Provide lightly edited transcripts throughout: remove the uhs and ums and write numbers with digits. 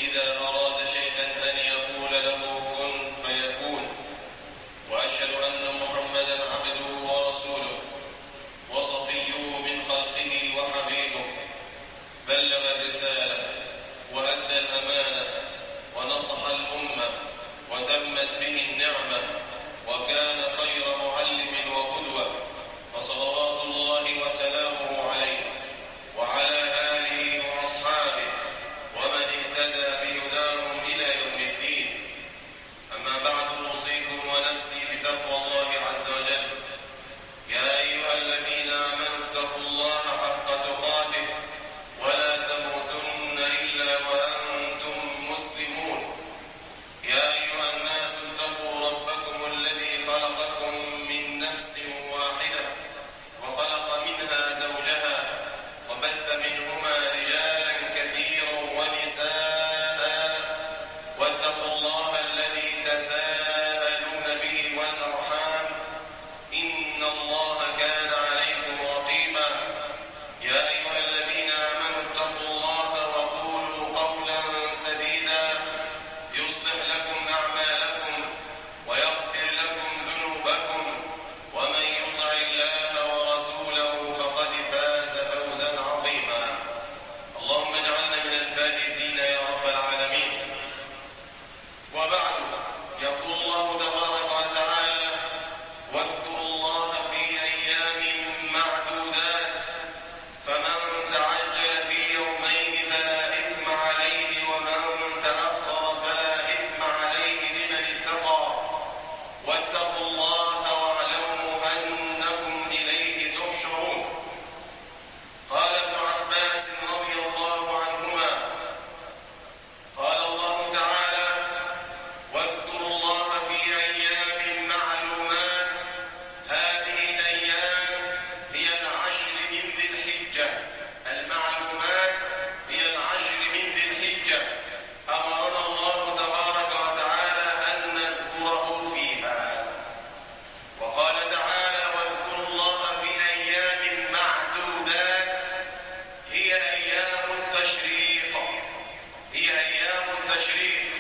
إذا أراد شيئا أن يقول له كن فيكون. وأشهد أن محمدا عبده ورسوله وصفيه من خلقه وحبيبه، بلغ الرسالة وأدى الأمانة ونصح الأمة وتمت به النعمة، وكان خير معلم وقدوة، فصلوات الله وسلامه عليه وعلى آله وأصحابه ومن اهتدى بهداهم إلى يوم الدين. أما بعد، أوصيكم ونفسي بتقوى الله عز وجل. يا أيها الذين آمنوا اتقوا الله حق تقاته ولا تموتن إلا وأنتم مسلمون. يا أيها الناس اتقوا ربكم الذي خلقكم من نفس واحدة وخلق منها زوجها وبث منهما رجالا كثيرا ونساء، واتقوا الله الذي تساءلون به والأرحام، إن الله كان عليكم رقيبا. يا أيها الذين آمنوا اتقوا الله وقولوا قولا سديدا يصلح لكم أعمالكم ويغفر لكم ذنوبكم، ومن يطع الله ورسوله فقد فاز فوزا عظيما. اللهم اجعلنا من الفائزين يا رب العالمين. وبعد، يقول الله تبارك وتعالى: واذكروا الله في أيام معدودات، فمن تعجل في يومين فلا إثم عليه، ومن تأخر فلا إثم عليه لمن اتقى. واتقوا الله واعلموا أنكم إليه تحشرون. قال ابن عباس رضي الله عنهما: قال الله تعالى: واذكروا الله في أيام معلومات. هذه الأيام هي العشر من ذي الحجة. المعلومات هي العشر من ذي الحجة، أمرنا الله تبارك وتعالى أن نذكره فيها. وقال تعالى: واذكروا الله في أيام معدودات. هي أيام التشريق، هي أيام التشريق.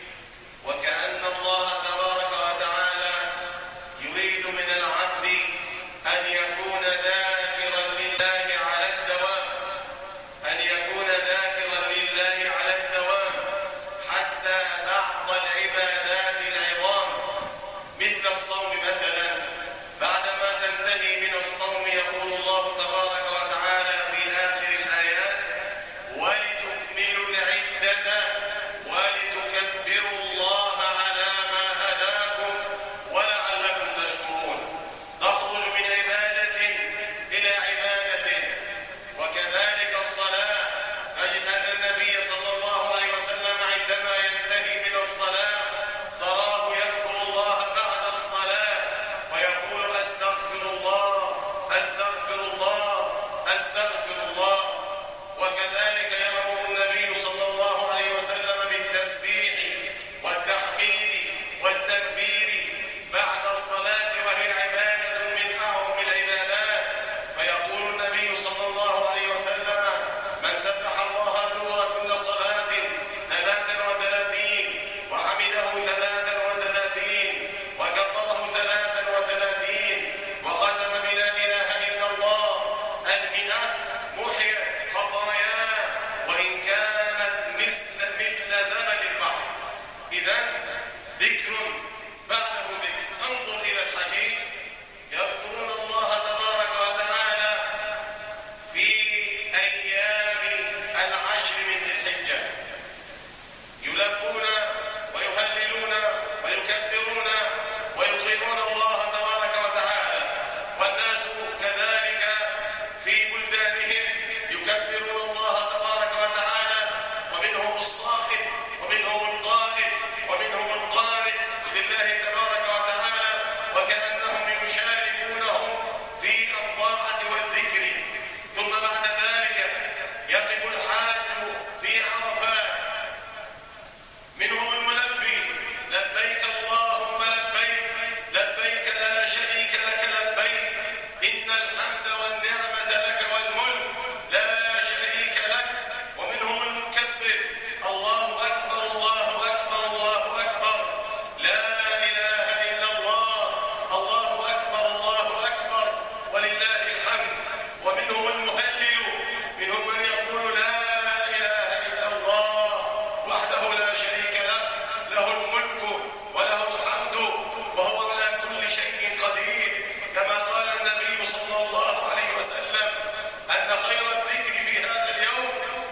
وكأن الله تبارك وتعالى يريد من العبد أن يكون ذاكرا لله على الدوام، أن يكون ذاكرا لله على الدوام، حتى بعض العبادات العظام مثل الصوم مثلا، بعدما تنتهي من الصوم يقول الله تبارك وتعالى في آخر الآيات: ولتكملوا العدة ولتكبروا الله على ما هداكم ولعلكم تشكرون. تخرج من عبادة إلى عبادة. وكذلك الصلاة، أجد أن النبي صلى الله عليه وسلم عندما ينتهي من الصلاة تراه يذكر الله بعد الصلاة ويقول: أستغفر الله أستغفر الله أستغفر الله. وكذلك يأمر النبي صلى الله عليه وسلم بالتسبيح والتحميد والتكبير بعد الصلاة، وهي عبادة من أعظم العبادات. فيقول النبي صلى الله عليه وسلم: من سبح الله دبر كل صلاة 33 وحمده 33 وكبره 33 وختم بلا إله إلا الله 100 محيت خطاياه وإن كانت مثل زمن البحر. إذن ذكر بعده ذكر. انظر إلى الحديث: يذكرون الله تبارك وتعالى في أيام العشر من ذي الحجة، يلبون ويهللون ويكبرون ويطيعون الله تبارك وتعالى. والناس كذلك في بلدانهم يكبرون الله تبارك وتعالى، ومنهم الصاخب ومنهم القائل ومنهم القانت لله تبارك وتعالى، وكأنهم يشاركونهم في الطاعة والذكر. ثم بعد ذلك يقف الحاج في عرفات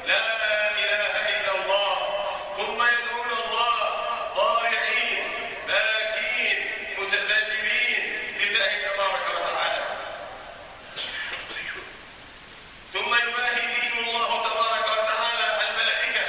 لا إله إلا الله، ثم يدعون الله ضارعين باكين متذللين لله تبارك وتعالى، ثم يباهي بهم الله تبارك وتعالى الملائكة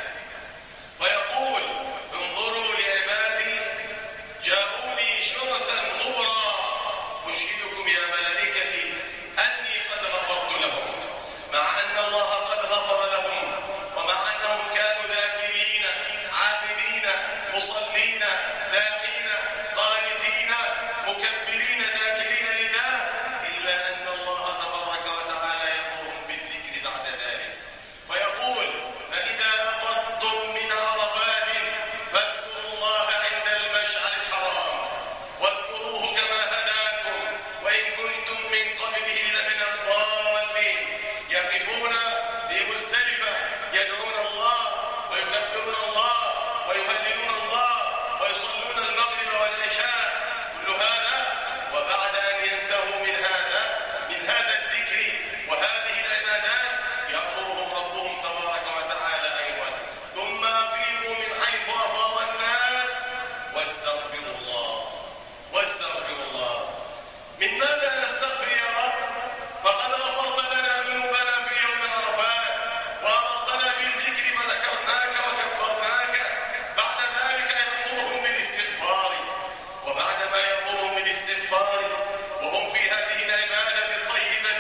ويقول انظروا لعبادي جاءوني شرثا غبرا أشهدكم يا ملائكتي أني قد غفرت لهم، مع أن الله قد غفر لهم، ومع أنهم كانوا ذاكرين عابدين مصلين داعين قانتين مكبرين ذاكرين لله، إلا أن الله تبارك وتعالى يأمرهم بالذكر بعد ذلك فيقول فإذا أفضتم من عرفات فاذكروا الله عند المشعر الحرام واذكروه كما هداكم وإن كنتم من قبله لمن الضالين. يقفون بمزدلفة يدعون الله ويكبرون الله ويهللون الله ويصلون المغرب والعشاء، كل هذا وبعد أن ينتهوا من هذا الذكر وهذه العبادات يأمرهم ربهم تبارك وتعالى أيضا ثم أفيضوا من حيث أفاض الناس واستغفروا الله. واستغفروا الله، من ماذا نستغفر يا رب؟ فقد غفرت لنا ذنوبنا في يوم عرفات وأمرتنا بالذكر فذكرناك وكبرناك، بعد ذلك يأمرهم بالاستغفار، وبعد ما يأمرهم بالاستغفار وهم في هذه العبادة الطيبة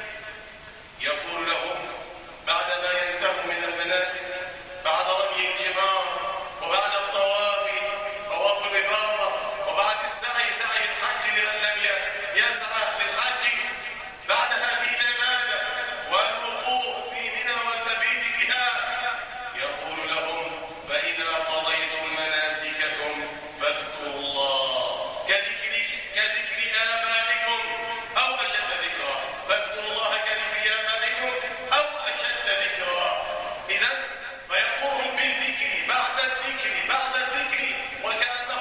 يقول لهم بعد ما ينتهوا من المناسك بعد رمي الجمار وبعد الطواف طواف الإفاضة وبعد السعي سعي الحج لمن لم يسعى للحج، بعد هذه العبادة والوقوف في منى والمبيت بها يقول لهم فإذا قضيتم مناسككم فاذكروا الله كذكر آبائكم أو أشد ذكرا، فاذكروا الله كذكر آبائكم أو أشد ذكرا. إذن فيأمرهم بالذكر بعد الذكر وكأنه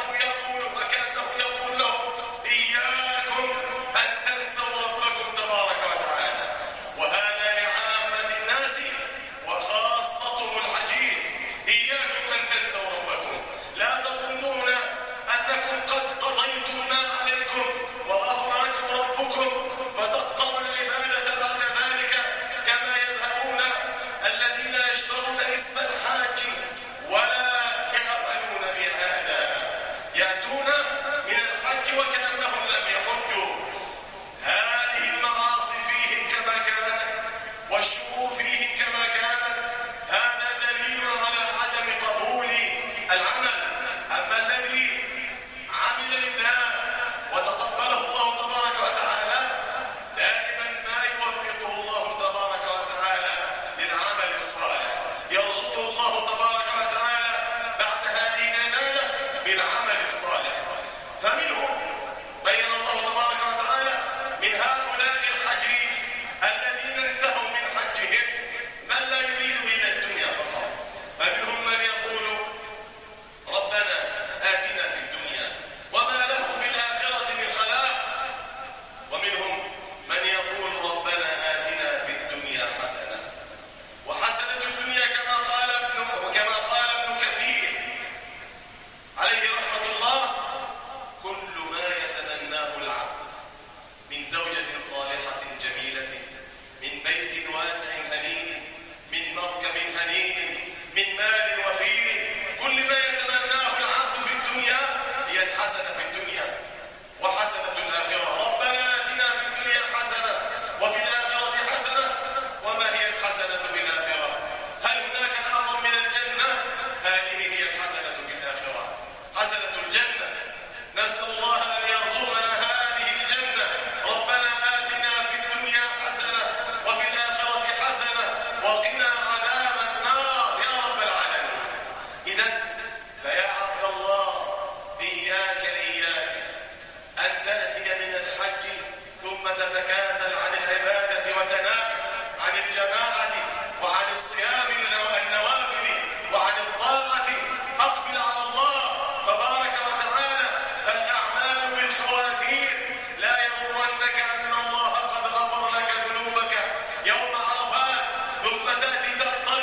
يقول لهم إياكم أن تنسوا ربكم تبارك وتعالى، وهذا لعامة الناس وخاصتهم الحجيج، إياكم أن تنسوا ربكم، لا تظنون أنكم قد قضيتم ما عليكم وغفر لكم ربكم فتقطعوا العبادة بعد ذلك كما يذهبون الذين يشترون اسم الحاج ولا يعملون بهذا، يأتون من الحج وكأنهم لم يحجوا. هذه المعاصي فيهم كما كانت والشرور فيهم كما كانت، هذا دليل على عدم قبول العمل. أما الذي عمل لله وتقبله الله تبارك وتعالى دائما ما يوفقه الله تبارك وتعالى للعمل الصالح، يرزقه الله تبارك وتعالى بعد هذه العبادة بالعمل الصالح. فمنهم بين الله تبارك وتعالى من هؤلاء الحجيج الذين انتهوا من حجهم من لا يريد إلا الدنيا فقط، فمنهم من يقول ربنا آتنا في الدنيا وما له في الآخرة من خلاق، ومنهم من يقول ربنا آتنا في الدنيا حسنة، وحسنة الدنيا كما قال ابن كثير عليه رحمة الله كل ما يتمناه العبد من زوجة صالحة جميلة، من بيت واسع هنيء، من مركب هنيء، من مال وفير، كل ما يتمناه العبد في الدنيا هي الحسنة في الدنيا وحسنة الآخرة. ربنا آتنا في الدنيا حسنة وفي الآخرة حسنة، وما هي الحسنة في الآخرة؟ هل هناك أعظم من الجنة؟ هذه هي الحسنة في الآخرة، حسنة الجنة. نسأل الله أن يرزقنا هذه الجنة. ربنا آتنا في الدنيا حسنة وفي الآخرة حسنة وقنا عذاب النار يا رب العالمين. إذن فيا عبد الله إياك أن تأتي من الحج ثم تتكاسل عن العبادة وتنام عن الجماعة وعن الصيام النوافل وعن الطاعة. أقبل على الله تبارك وتعالى، الأعمال بالخواتيم، لا يغرنك أن الله قد غفر لك ذنوبك يوم عرفات ثم تأتي تقطع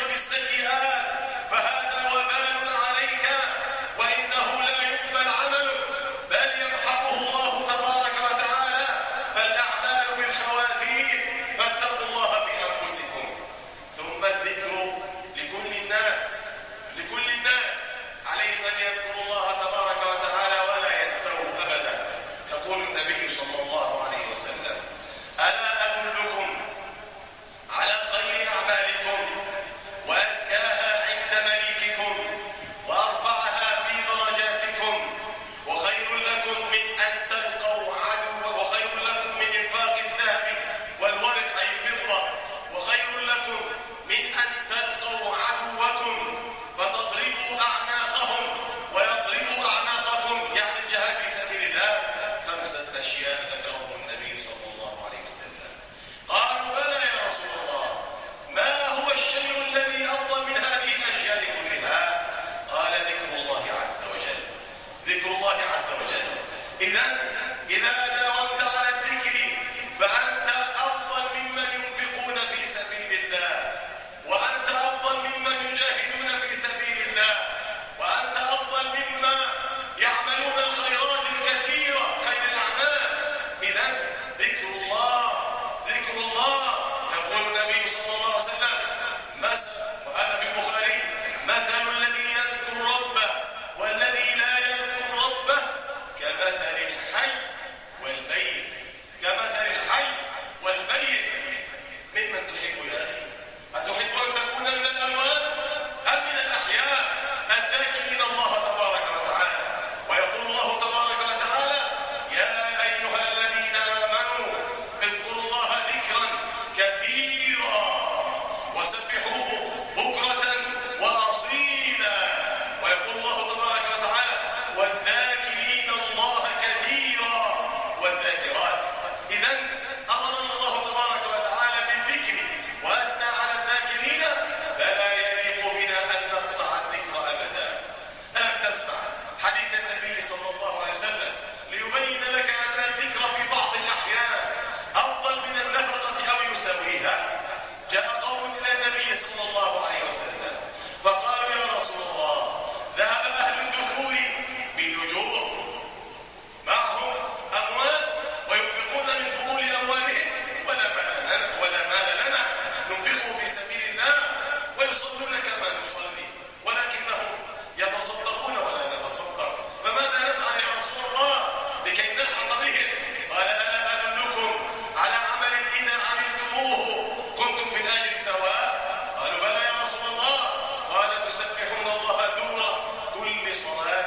النبي صلى الله عليه وسلم فقالوا يا رسول الله ذهب أهل الدثور بالنجوم معهم أموال وينفقون من فضول أموالهم ولا مال لنا ننفقه في سبيل الله ويصلون كما نصلي ولكنهم يتصدقون ولا نتصدق فماذا نفعل يا رسول الله لكي نلحق بهم؟ قال ألا أدلكم على عمل إذا عملتموه كنتم في الأجر سواء؟ قالوا بلى يا رسول الله. قال تسبحون الله دور كل صلاة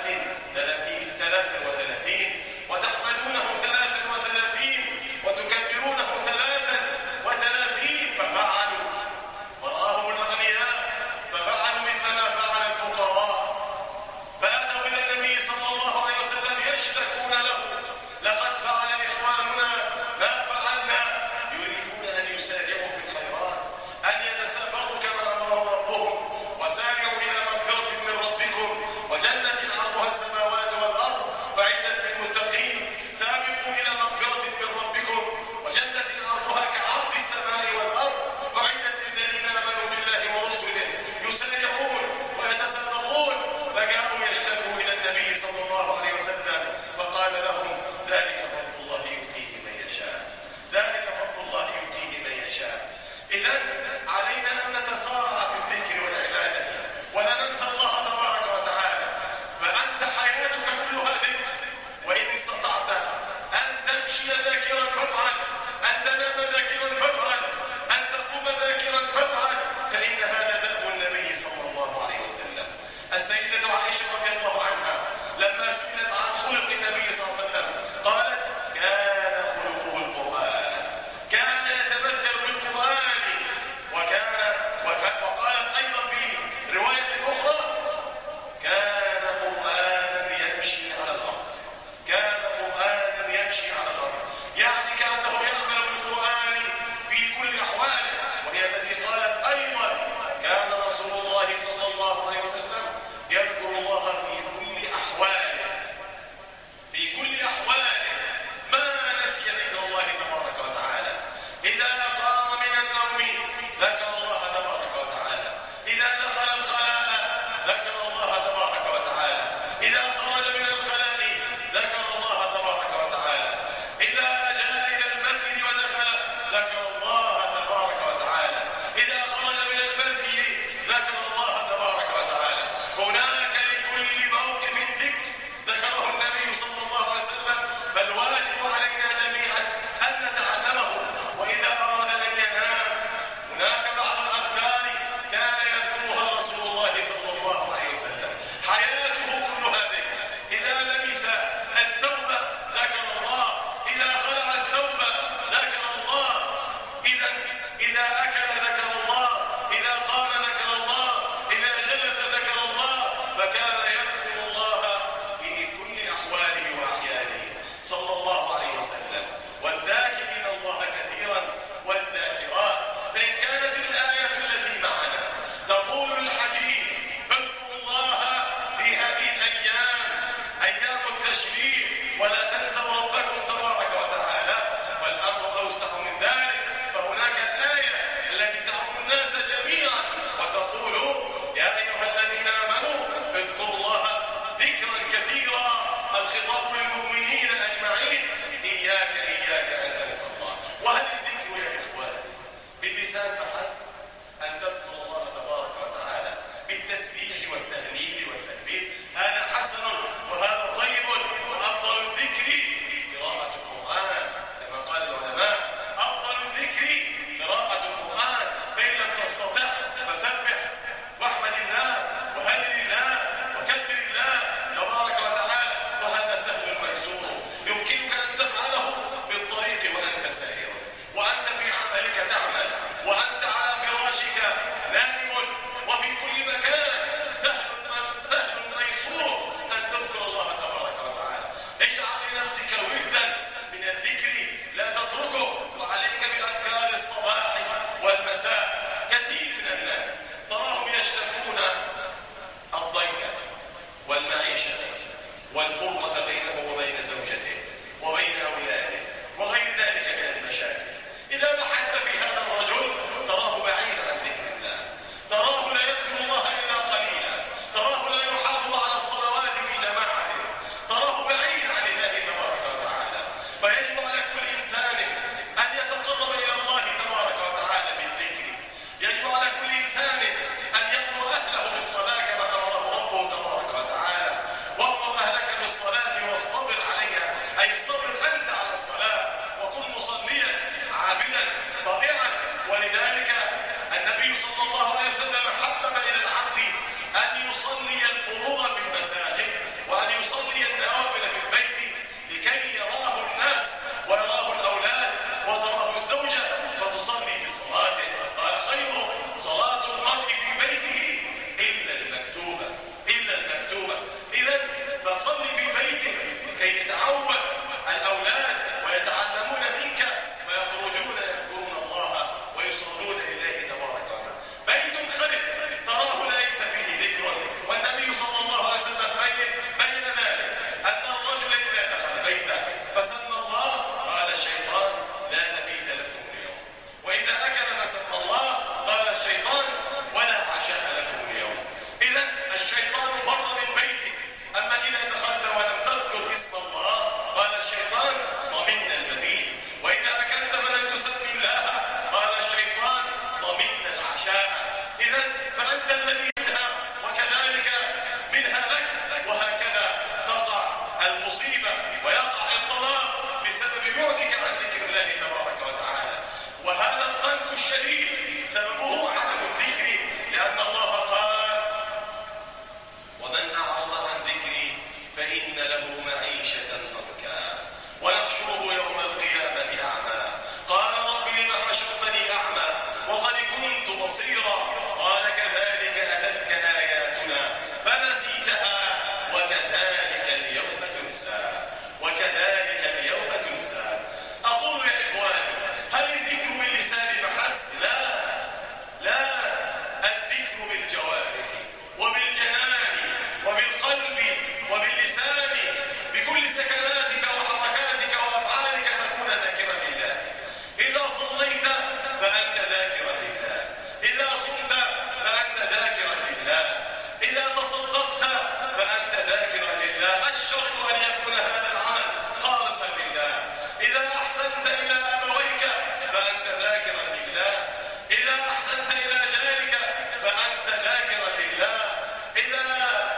33 وتحمدونه 33 وتكبرونه 33 ففعلوا ورآهم الأغنياء ففعلوا مثل ما فعل الفقراء فأتوا إلى النبي صلى الله عليه وسلم يشتكون له لقد فعل إخواننا ما فعلنا يريدون أن يسارعوا في الخيرات أن يتسابقوا كما أمرهم ربهم وسارعوا إلى مغفرة من ربكم وجنة عرضها السماوات والأرض وعدت للمتقين سابقوا إلى مغفرة من ربكم وجنة عرضها كعرض السماء والأرض وعدت للذين آمنوا بالله ورسله يسارعون ويتسابقون فجاءوا يشتكوا إلى النبي صلى الله عليه وسلم فقال لهم ذلك فضل الله يؤتيه من يشاء ذلك فضل الله يؤتيه من يشاء. إذن علينا أن نتسارع في الذكر والعبادة ولا ننسى الله تبارك وتعالى فأنت حياتك كلها ذكر وإن استطعت أن تمشي ذاكرا فافعل أن تنام ذاكرا فافعل أن تقوم ذاكرا فافعل فإن هذا دأب النبي صلى الله عليه وسلم. السيدة عائشة رضي الله عنها لما سئلت عن خلق النبي صلى الله عليه وسلم قالت كان خلقه القرآن كان يتبذل بالقرآن وقالت أيضا في رواية أخرى كان قرآنا يمشي على الأرض كان قرآنا يمشي على الأرض يعني كأنه يعمل بالقرآن في كل أحواله وهي التي قالت أيضا كان رسول الله صلى الله عليه وسلم يذكر الله في كل أحواله ما نسي ذكر الله تبارك وتعالى. إذا قام من النوم ذكر الله تبارك وتعالى إذا دخل الخلاء ذكر الله تبارك وتعالى إذا خرج من الخلاء ذكر الله تبارك وتعالى إذا جاء إلى المسجد ودخل ذكر الله تبارك وتعالى إذا خرج من المسجد ذكر الله تبارك وتعالى. هناك لكل موقف ذكر ذكره النبي صلى الله عليه وسلم فالواجب علينا جميعا أن نتعلمه. وإذا أراد أن ينام هناك بعض الأذكار كان يذكرها رسول الله صلى الله عليه وسلم حياته كلها ذكر. إذا لبس الثوب ذكر الله إذا خلع الثوب ذكر الله إذا أكل ذكر الله إذا قام ذكر الله إذا جلس ذكر الله فكان يذكر الله في كل أحواله وأحيانه صلى الله عليه وسلم. والذاكرين الله كثيرا والذاكرات فإن كانت الآية التي معنا تقول للحكيم اذكروا الله في هذه الأيام أيام التشريق ولا تنسوا ربكم تبارك وتعالى والأمر أوسع من ذلك فهناك الآية التي تعم الناس جميعا وتقول يا أيها الذين آمنوا اذكروا الله ذكرا كثيرا الخطاب للمؤمنين أجمعين إياك أن تنسى الله. وهل الذكر يا إخوان باللسان فحسب أن تذكر الله تبارك وتعالى فأنت الذي منها وكذلك منها لك، وهكذا تقع المصيبة ويقع الطلاق بسبب بعدك عن ذكر الله تبارك وتعالى. وهذا القلق الشديد سببه عدم الذكر، لأن الله قال: ومن أعرض عن ذكري فإن له معيشة ضنكا ونحشره يوم القيامة أعمى. قال: رب لم حشرتني أعمى وقد كنت بصيرا. قال: كذلك أتتك آياتنا فنسيتها وكذلك اليوم تنسى. وكذلك اليوم تنسى. أقول يا إخواني، هل الذكر باللسان فحسب؟ لا، الذكر بالجوارح وبالجنان وبالقلب وباللسان، بكل سكناتك وحركاتك وأفعالك تكون ذاكرا لله. إذا صليت فأنت ذاكرا لله، إذا صمت فأنت ذاكرا لله، إذا تصدقت فأنت ذاكرا لله. الشرط أن يكون هذا العمل خالصا لله. إذا أحسنت إلى أبويك فأنت ذاكرا لله، إذا أحسنت إلى جارك فأنت ذاكرا لله، إذا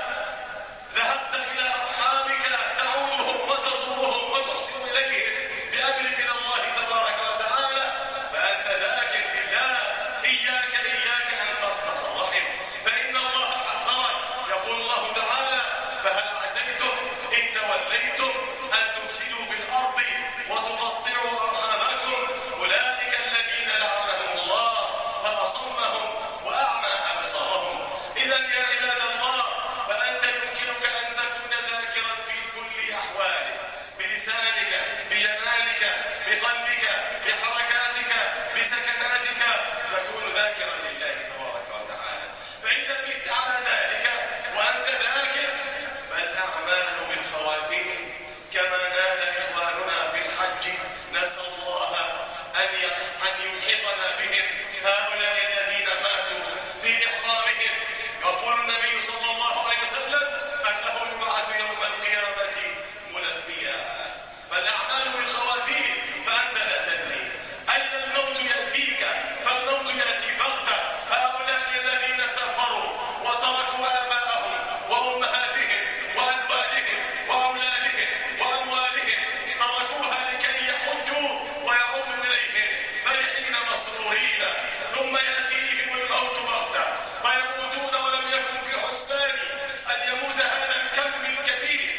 ذهبت إلى أرحامك تعودهم وتزورهم وتحسن إليهم بأمر من الله تبارك وتعالى فأنت ذاكر لله. إياك أن تقطع الرحم فإن الله حذرك. يقول الله تعالى: فهل عسيتم إن توليتم أن تفسدوا في الأرض وتقطعوا أرحامكم أولئك الذين لعنهم الله فأصمهم وأعمى أبصارهم. إذا يا عباد الله، فأنت يمكنك أن تكون ذاكرا في كل أحوالك، بلسانك، بجنانك، بقلبك، بحركاتك، بسكناتك، تكون ذاكرا لله تبارك وتعالى. فإذا كنت على ذلك وأنت ذاكر فالأعمال بالخواتيم، كما نال إخواننا في الحج. نسأل الله أن يلحقنا بهم، هؤلاء الذين ماتوا في إحرامهم. يقول النبي صلى الله عليه وسلم أنه يبعث يوم القيامة ملبيا. فالأعمال بالخواتيم، فأنت لا تدري أين الموت يأتيك، فالموت يأتي بغتة. هؤلاء الذين سافروا وتركوا آباءهم وأمهاتهم وأزواجهم وأولادهم وأموالهم، تركوها لكي يحجوا ويعودوا إليهم فرحين مسرورين، ثم يأتيهم الموت بغتة فيموتون ولم يكن في حسبان أن يموت هذا الكم الكبير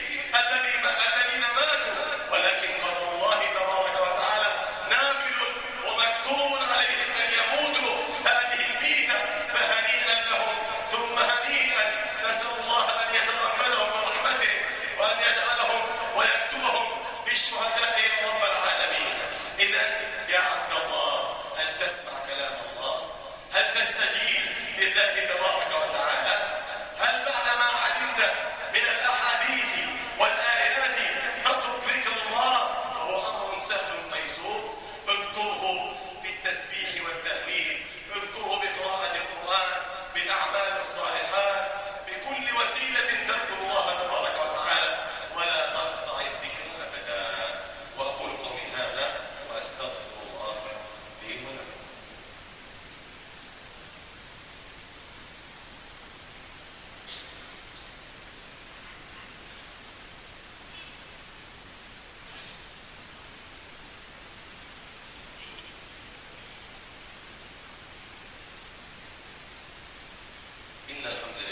الذين ماتوا، ولكن قدر الله تبارك وتعالى نافذ ومكتوب عليهم أن يموتوا هذه الميتة. فهنيئا لهم ثم هنيئا. نسأل الله أن يتغمدهم برحمته وأن يجعلهم ويكتبهم في الشهداء يا رب العالمين. إذا يا عبد الله، هل تسمع كلام الله؟ هل تستجيب لله تبارك وتعالى؟ هل بعدما علمت من الأحاديث والآيات تترك ذكر الله وهو أمر سهل ميسور؟ اذكره في التسبيح والتهليل، اذكره بقراءة القرآن، بالأعمال الصالحات، بكل وسيلة تذكر الله تبارك وتعالى، ولا تقطع الذكر أبدا. وأقول قولي هذا وأستغفر الله لي ولكم. إن الحمد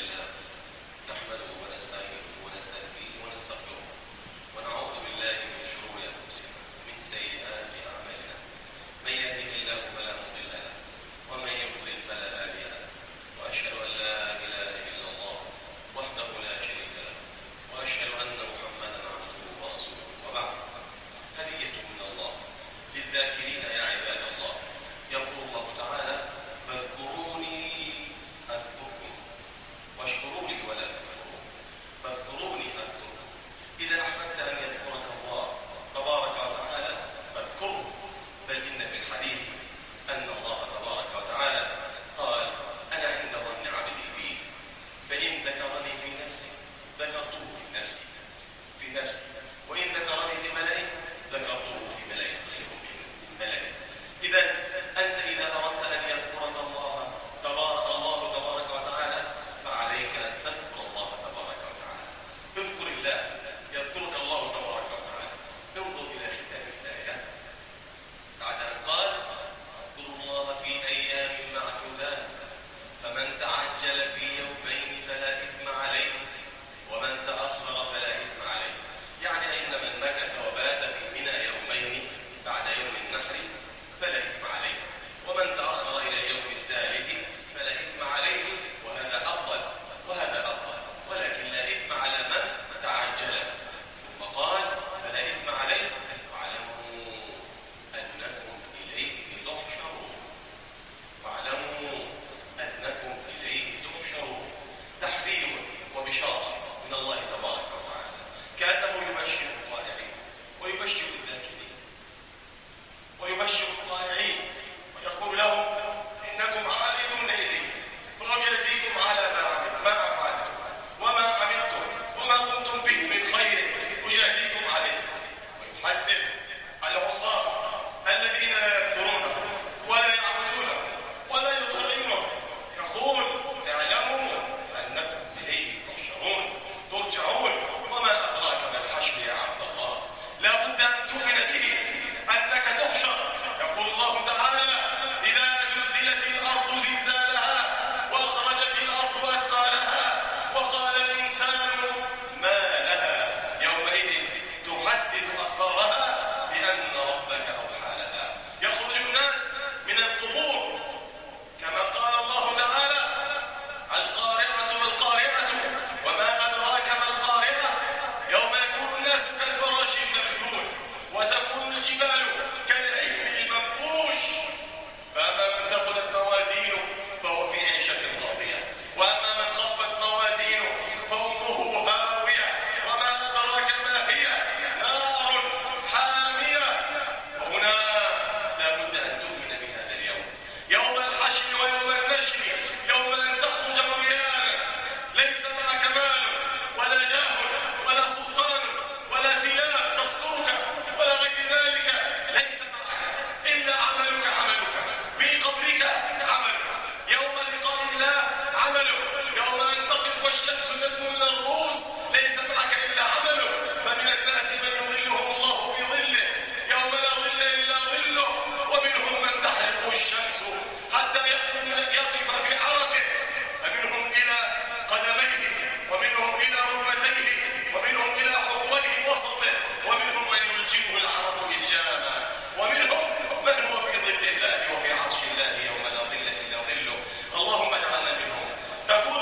الإنسان ما لها يومئذ تحدث أخبارها بأن ربك أوحى لها. يخرج الناس من القبور كما قال الله تعالى: القارعة ما القارعة وما أدراك ما القارعة يوم يكون الناس كالفراش المبثوث وتكون الجبال كالعهن المنفوش. فأما من ثقلت موازينه فهو في عيشة راضية، وأما من خفت موازينه فأمه هاوية وما أدراك ما هي نار حامية. وهنا لا بد أن تؤمن بهذا اليوم، يوم الحشر ويوم النشر، يوم أن تخرج عريانا ليس معك مال ولا جاه ولا سلطان ولا ثياب تسترك ولا غير ذلك، ليس معك إلا عملك في قبرك عملك، يوم لقاء الله عملك، يوم أن تقف والشمس تدنو من الرؤوس ليس معك إلا عملك. فمن الناس من يظلهم الله في ظله يوم لا ظل إلا ظله، ومنهم من تحرق الشمس حتى يقف في عرقه، فمنهم إلى قدميه ومنهم إلى ركبتيه ومنهم إلى حقوه وسطه، ومنهم من يلجمه العرق إلجاما، ومنهم من هو في ظل الله وفي عرش الله يوم لا ظل إلا ظله. اللهم اجعلنا منهم. تكون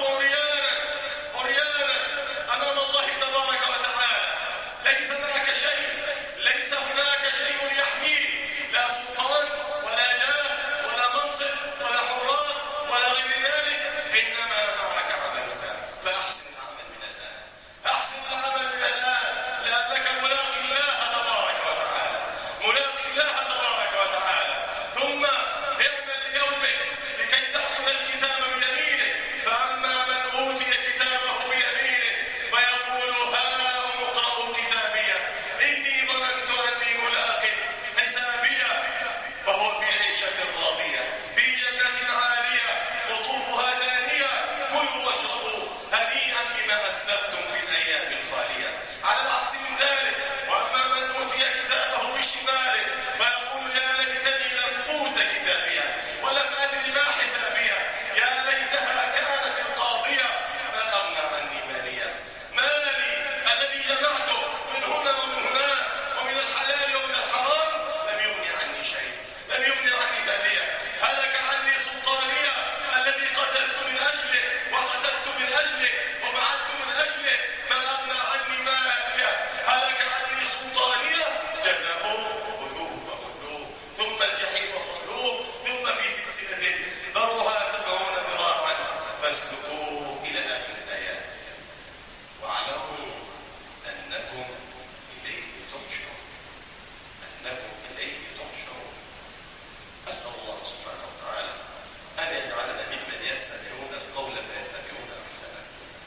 عريانا أمام الله تبارك وتعالى، ليس معك شيء، ليس هناك شيء يحميك، لا سلطان ولا جاه ولا منصب ولا حراس ولا غير ذلك، إنما معك عملك. فأحسن العمل من الآن، أحسن العمل من الآن، لأنك ملاقي الله تبارك وتعالى، ملاقي الله تبارك وتعالى. ثم اعمل ليومك لكي تأخذ الكتاب بيمينه، فأما من أوتي كتابه بيمينه فيقول: هاؤم اقرءوا كتابيه إني ظننت أني ملاق حسابيه. فهو في عيشة راضية في جنة عالية قطوفها دانية، كلوا واشربوا هنيئا بما أسلفتم في الأيام الخالية. على العكس من ذلك، وأما من أوتي كتابه بشماله فيقول: يا ليتني لم أوت كتابيه ولم أدر ما حسابيه، يا ليتها كانت القاضية ما أغنى عني ماليا. مالي الذي جمعته من هنا ومن هناك ومن الحلال ومن الحرام لم يغني عني شيء، لم يغني عني ماليا. هلك عني سلطانية الذي قتلت من أجله وقتلت من أجله وفعلت من أجله، ما أغنى عني ماليا. هلك عني سلطانية، جزاؤه خذوه فغلوه ثم الجحيم صلوه ثم في سلسلة ذرعها 70 ذراعا فاسلكوه إلى آخر الآيات. واعلموا أنكم إليه تحشرون، أنكم إليه تحشرون. أسأل الله سبحانه وتعالى أن يجعلنا ممن يستمعون القول فيتبعون أحسنه.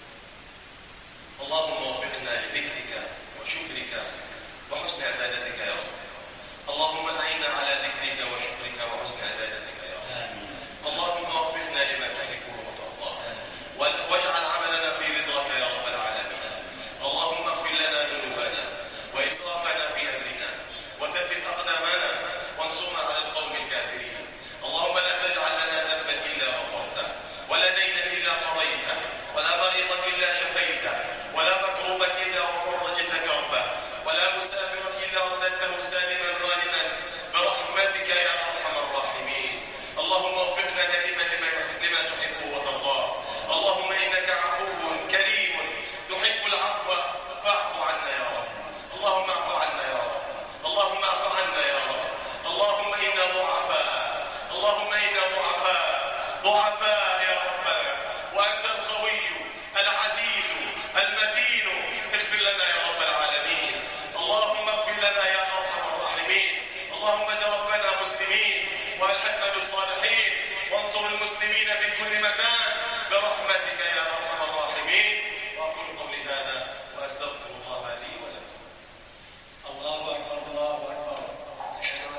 اللهم وفقنا لذكرك وشكرك وحسن عبادتك يا رب. اللهم أعنا على ذكرك وشكرك وحسن عبادتك يا رب. اللهم وفقنا لما تحبه وترضاه، واجعل عملنا في رضاك يا رب العالمين. اللهم اغفر لنا ذنوبنا وإسرافنا في أمرنا وثبت أقدامنا وانصرنا على القوم الكافرين. اللهم لا تجعل لنا ذنبا إلا غفرته، ولا دينا إلا قضيته، ولا مريضا إلا شفيته، ولا مكروبا إلا وفرجت كربه، ولا مسافرا إلا رددته سالما غانما برحمتك يا أرحم الراحمين. اللهم وفقنا دائما لما تحب وترضاه. اللهم إنك عفو كريم تحب العفو فاعف عنا يا رب. اللهم اعف عنا يا رب. اللهم اعف عنا يا رب. اللهم إنا ضعفاء، اللهم إنا ضعفاء يا ربنا، وأنت القوي العزيز المتين. اغفر لنا يا رب العالمين. اللهم اغفر لنا يا أرحم الراحمين. اللهم توفنا مسلمين والحقنا بالصالحين، وانصر المسلمين في كل مكان برحمتك يا